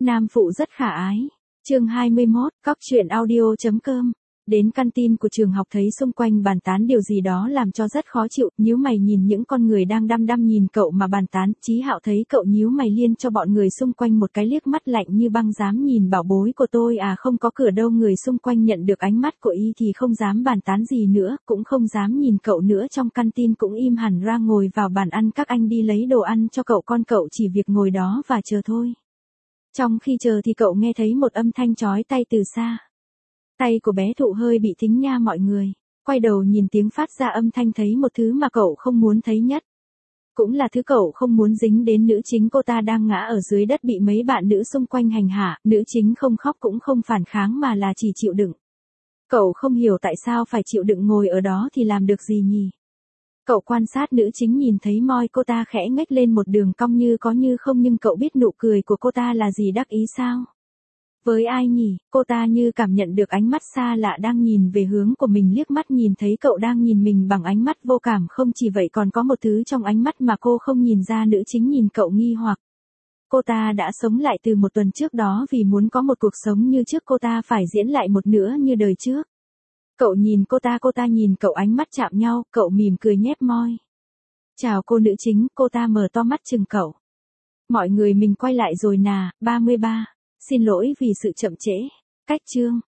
Nam phụ rất khả ái. Chương 21, cóc truyện audio.com. Đến căn tin của trường học thấy xung quanh bàn tán điều gì đó làm cho rất khó chịu, nhíu mày nhìn những con người đang đăm đăm nhìn cậu mà bàn tán. Chí Hạo thấy cậu nhíu mày liên cho bọn người xung quanh một cái liếc mắt lạnh như băng, dám nhìn bảo bối của tôi à? Không có cửa đâu. Người xung quanh nhận được ánh mắt của y thì không dám bàn tán gì nữa, cũng không dám nhìn cậu nữa. Trong căn tin cũng im hẳn ra, ngồi vào bàn ăn. Các anh đi lấy đồ ăn cho cậu con, cậu chỉ việc ngồi đó và chờ thôi. Trong khi chờ thì cậu nghe thấy một âm thanh chói tai từ xa. Tay của bé Thụ hơi bị thính nha mọi người. Quay đầu nhìn tiếng phát ra âm thanh, thấy một thứ mà cậu không muốn thấy nhất. Cũng là thứ cậu không muốn dính đến. Nữ chính cô ta đang ngã ở dưới đất bị mấy bạn nữ xung quanh hành hạ. Nữ chính không khóc cũng không phản kháng mà là chỉ chịu đựng. Cậu không hiểu tại sao phải chịu đựng, ngồi ở đó thì làm được gì nhỉ? Cậu quan sát nữ chính, nhìn thấy môi cô ta khẽ nhếch lên một đường cong như có như không, nhưng cậu biết nụ cười của cô ta là gì, đắc ý sao? Với ai nhỉ? Cô ta như cảm nhận được ánh mắt xa lạ đang nhìn về hướng của mình, liếc mắt nhìn thấy cậu đang nhìn mình bằng ánh mắt vô cảm. Không chỉ vậy, còn có một thứ trong ánh mắt mà cô không nhìn ra. Nữ chính nhìn cậu nghi hoặc. Cô ta đã sống lại từ một tuần trước đó, vì muốn có một cuộc sống như trước cô ta phải diễn lại một nữa như đời trước. Cậu nhìn cô ta nhìn cậu, ánh mắt chạm nhau, cậu mỉm cười nhếch môi. Chào cô nữ chính. Cô ta mở to mắt chừng cậu. Mọi người mình quay lại rồi nà. 33. Xin lỗi vì sự chậm trễ. Cách chương.